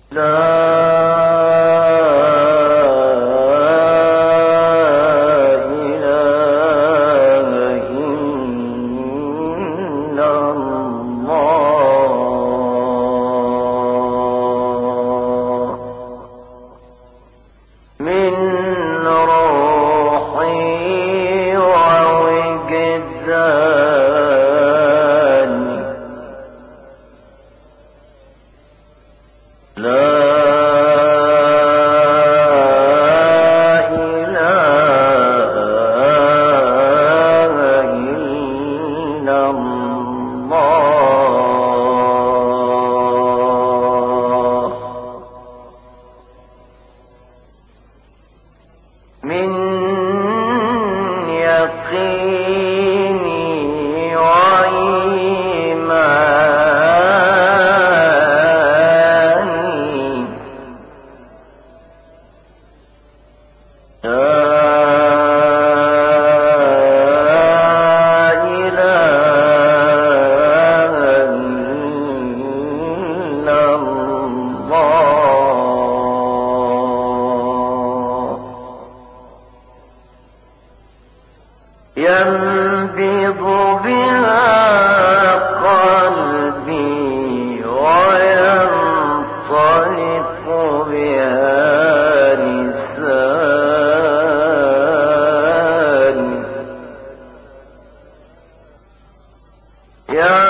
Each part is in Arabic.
ينبض بها قلبي وينطلق بها لساني يا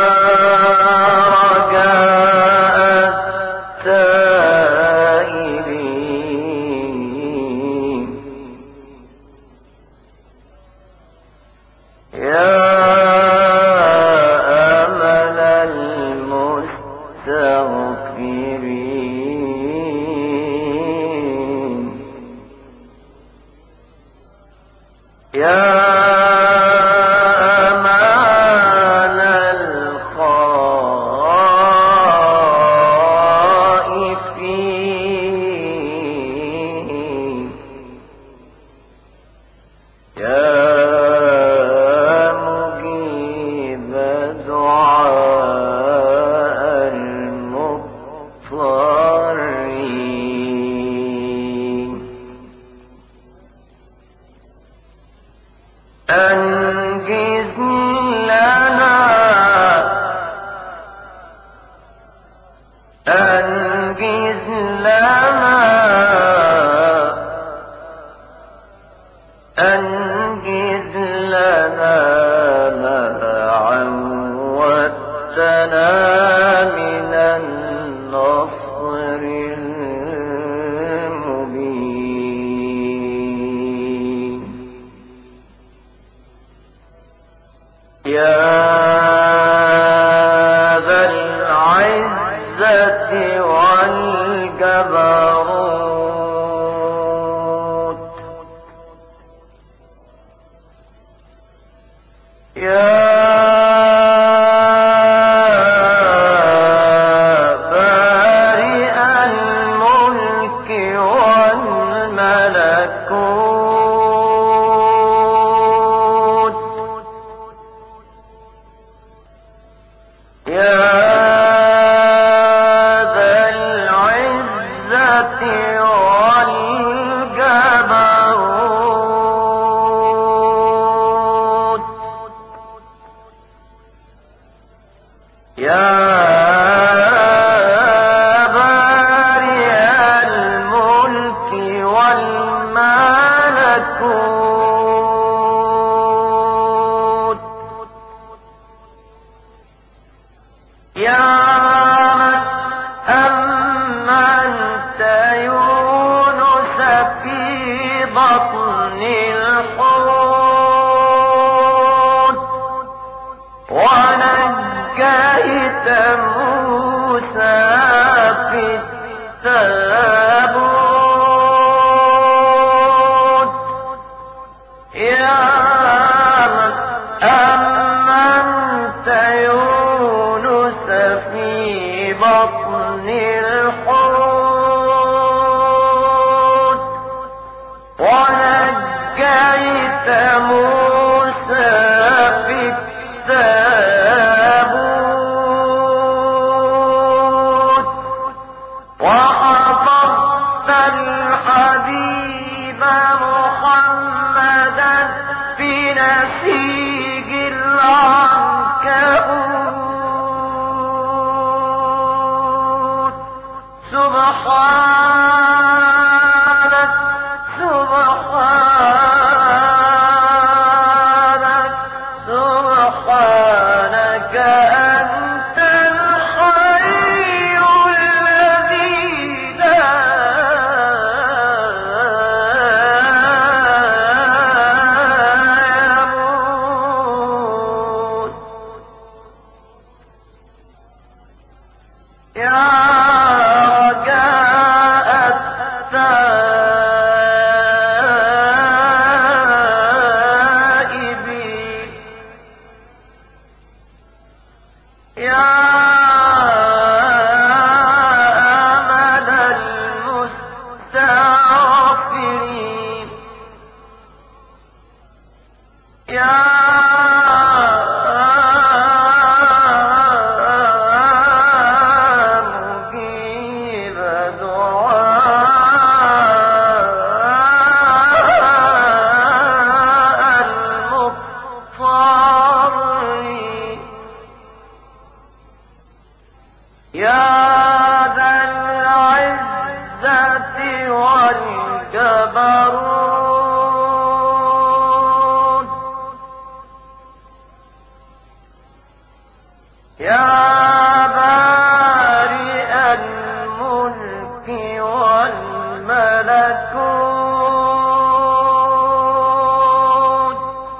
رجاء التائبين يا أمل المستغفرين يا أمان الخائفين يا مجيب دعاء المضطرين أنجز لنا أنجز لنا أنجز لنا ما عودتنا من النصر المبين يا ذا العزة والجبروت يا بارئ الملك والملكوت يا ذا العزة والجبروت يا بارئ الملك والملكوت يا من أمنت يونس في بطن الحوت ونجيت موسى في التابوت يا من أمنت يونس في بطن الحوت ونجيت موسى في التابوت وحفظت الحبيب محمدا في نسيج العنكبوت. سبحانك سبحانك سبحانك أنت الحي الذي لا يموت. يا رجاء التائبين، يا أمل المستغفرين، يا مجيب دعاء المضطرين، يا ذا العزة والجبروت، يا بارئ الملك والملكوت،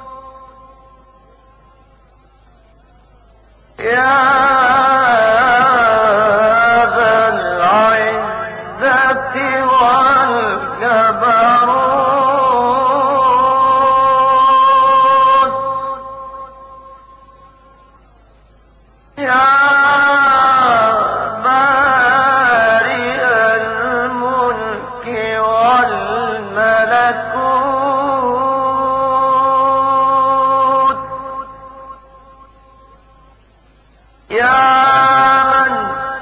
يا ذا العزة والجبروت، يا بارئ الملك والملكوت، يا من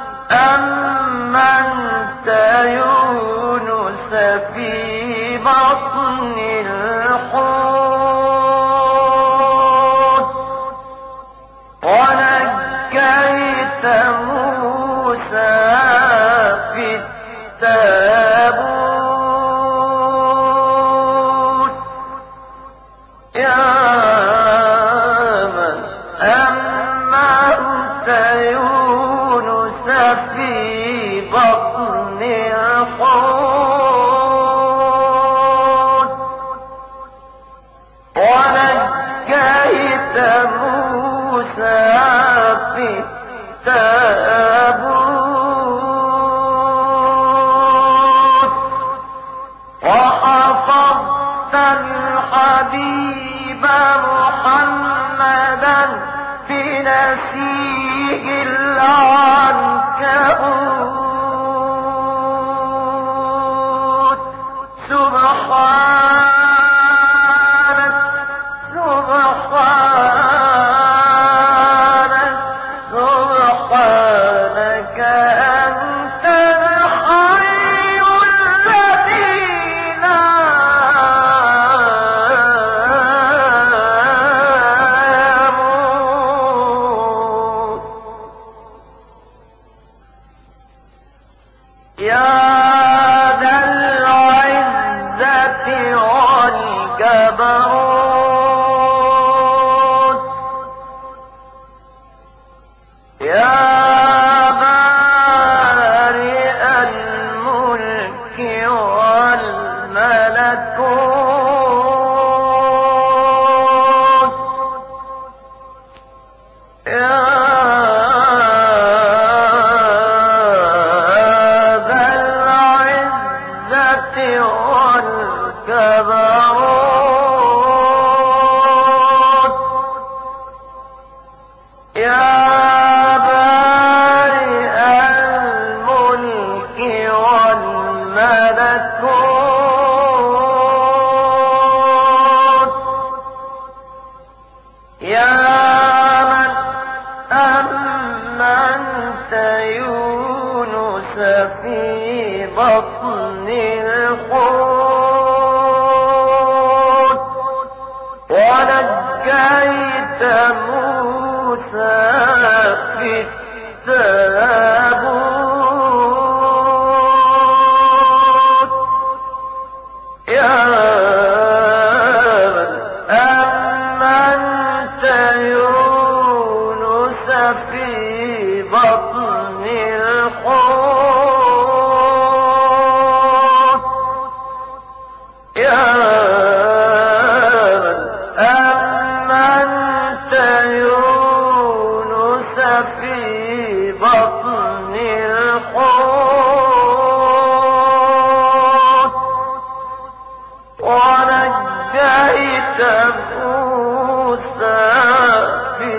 أمنت يونس في بطن الحوت، ونجيت موسى في التابوت، يا من أمنت يونس في بطن الحوت، ونجيت موسى في التابوت، وحفظت الحبيب محمدا في نسيج العنكبوت. سبحانك سبحانك سبحانك أنت الحي الذي لا يموت. يا ذا العزة والجبروت، يا بارئ الملك والملكوت، يا ذا العزة والجبروت، يا بارئ الملك والملكوت، يا من أمنت يونس في بطن الحوت ونجيت موسى في التابوت يا من أمنت يونس في بطن الحوت يا من أمنت يونس في بطن الحوت ونجيت موسى في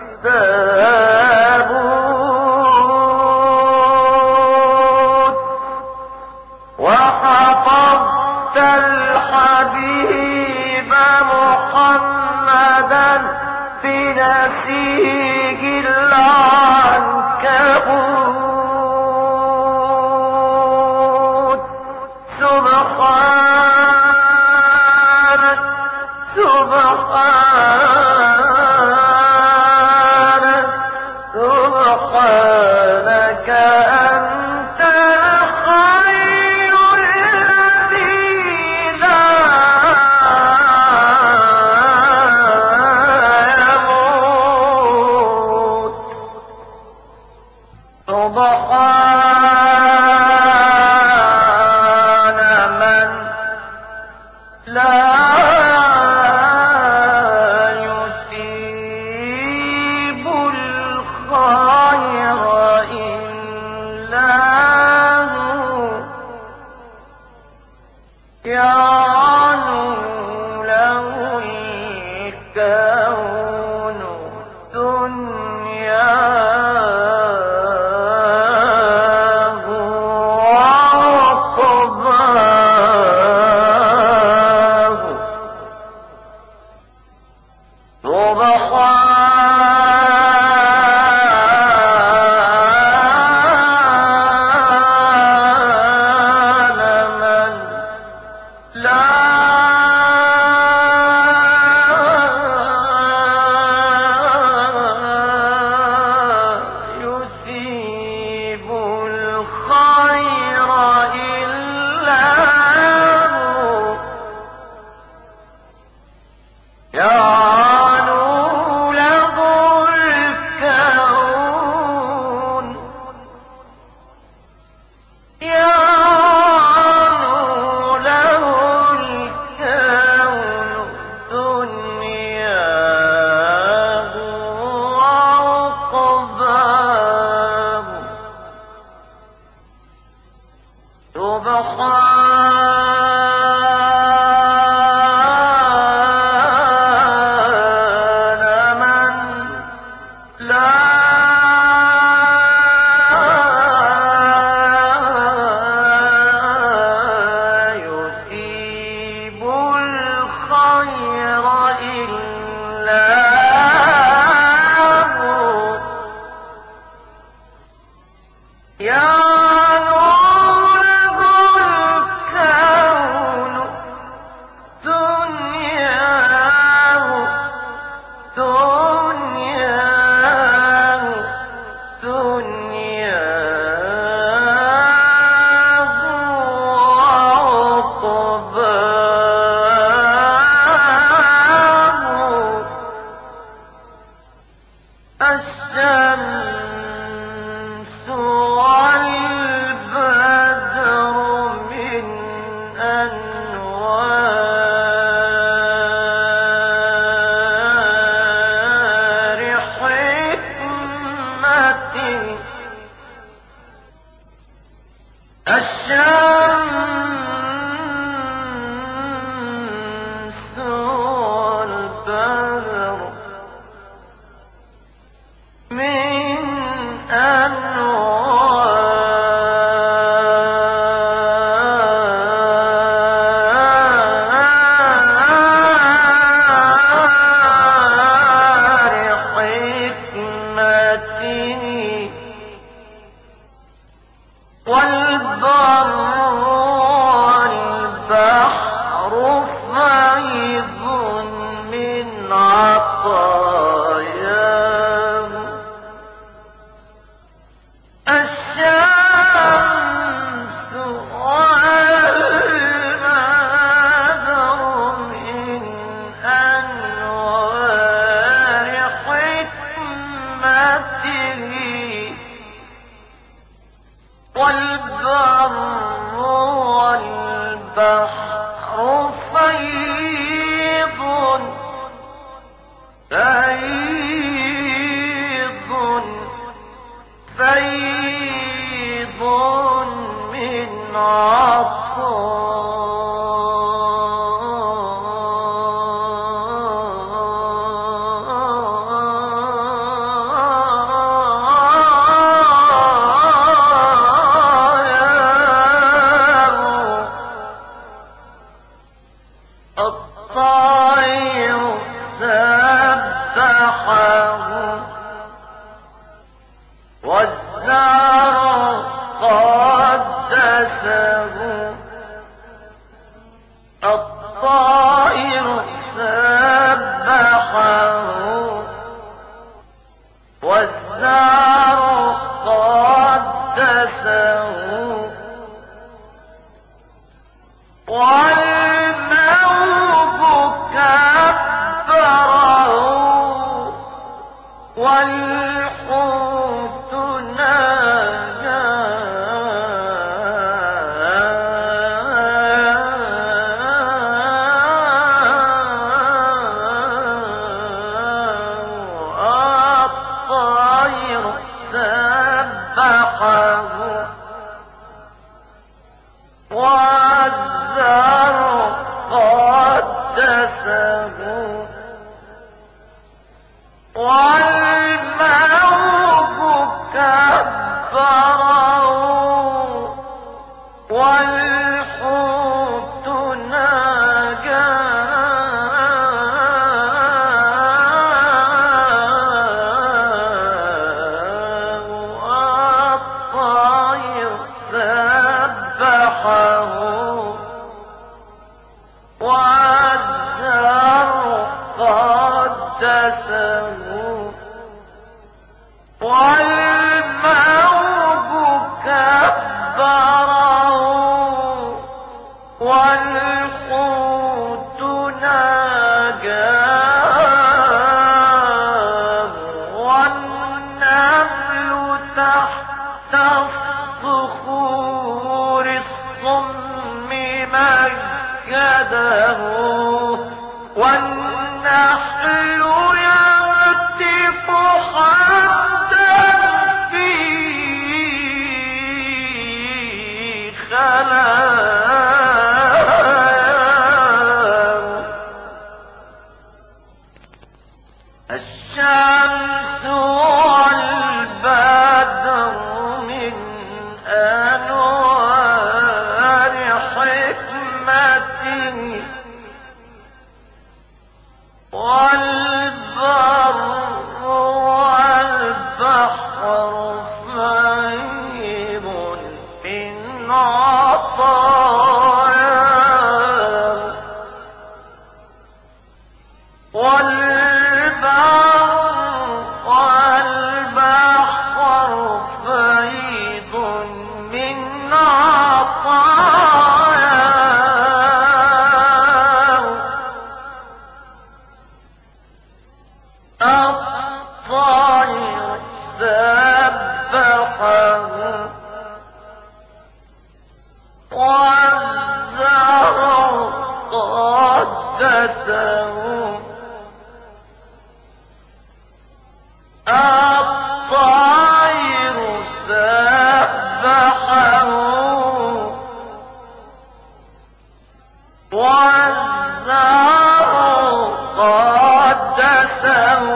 التابوت وحفظت الحبيب محمدا في نسيج العنكبوت سبحانك سبحانك سبحانك أنت الحي الذي لا يموت سبحان من لا يصيب الخير إلا هو يعلو له الكون دنياه وعقباه سبحان من لا يصيب الخير إلا هو يعلو له الكون يعلو له الكون دنياه وعقباه سبحان من لا يصيب الخير إلا هو يعلو له الكون دنياه دنياه دنياه وعقباه الشمس والبدر من أنوار حكمته الشمس والبدر من أنوار حكمته والبحر فيض من عطاياه. الشمس والمدر من أنوار حكمته، والبر والبحر فيض فيض فيض من عطاياه. الطير سبحه والزرع قدسه. الطائر سبحه والزرع قدسه. والموج كبره والحوت ناجاه. الطير سبحه والزرع قدسه. والموج كبره والحوت ناجاه. الطير سبحه والزرع قدسه. والموج كبره والحوت ناجاه. والنمل تحت الصخور الصم مجده. والنحل يهتف حتى في خلاياه. الشمس والبدر من أنوار حكمته. والبر والبحر فيض من عطاياه. والبر والبحر فيض من عطاياه. الطير سبحه والزرع قدسه. الطير سبحه والزرع قدسه.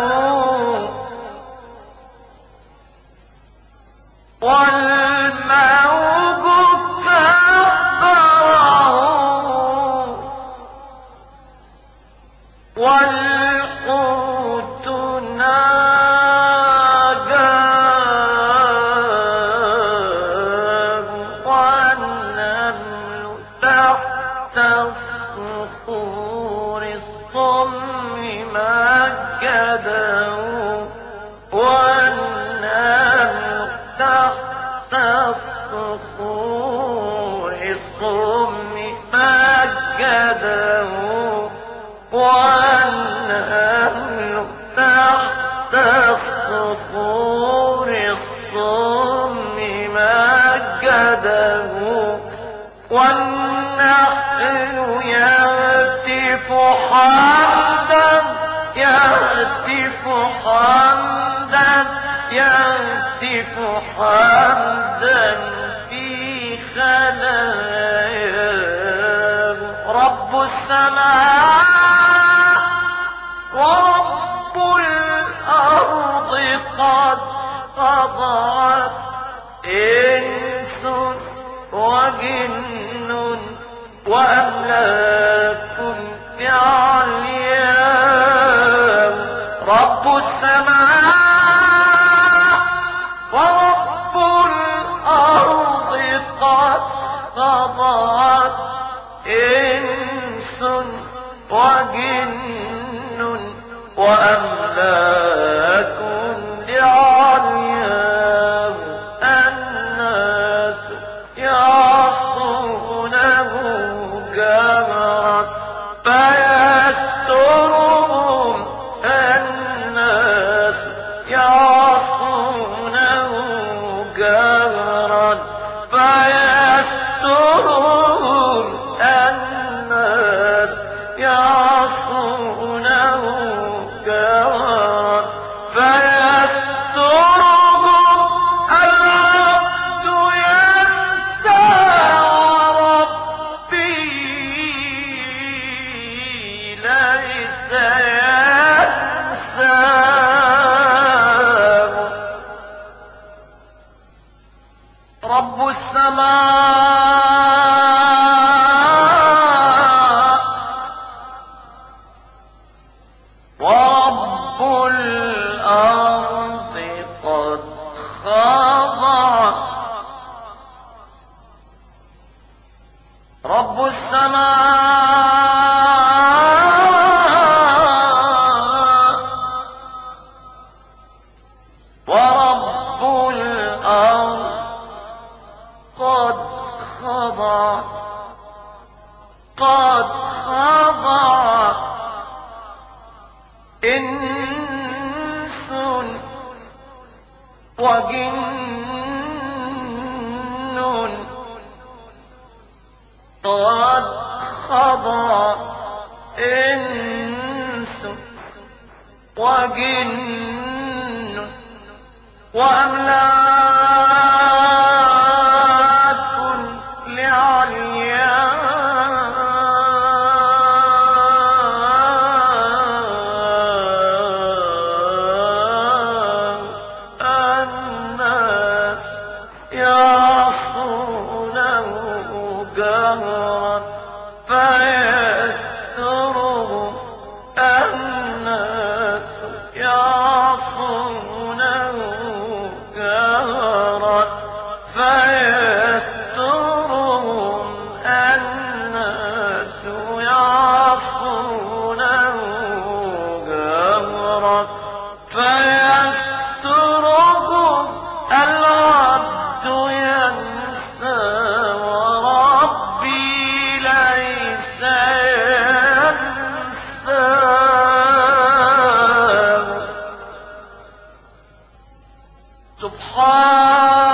والموج كبره الصخور الصم مجده، والنمل تحت الصخور الصم مجده، والنمل تحت الصخور الصم مجده، والنحل يهتف حمدا يهتف حمدا يهتف حمدا في خلاياه. رب السماء ورب الأرض قد خضعت، إنس وجن وأملاك علياه. رب السماء ورب الأرض قد خضعت، إنس وجن وأملاك لعلياه. الناس يعصونه جهرا فيسترهم، الناس يعصونه جهرا فيسترهم، الناس يعصونه جهرا فيسترهم. العبد ينسى وربي ليس ينساه. رب السماء ورب الأرض قد خضع. رب السماء ورب الأرض قد خضع قد خضع، إنس وجن قد خضع، إنس وجن وأملاك لعلياه. الناس يعصونه جهرا فيسترهم، الناس يعصونه جهرا فيسترهم، الناس يعصونه جهرا فيسترهم. العبد ينسى وربي ليس ينساه. سبحان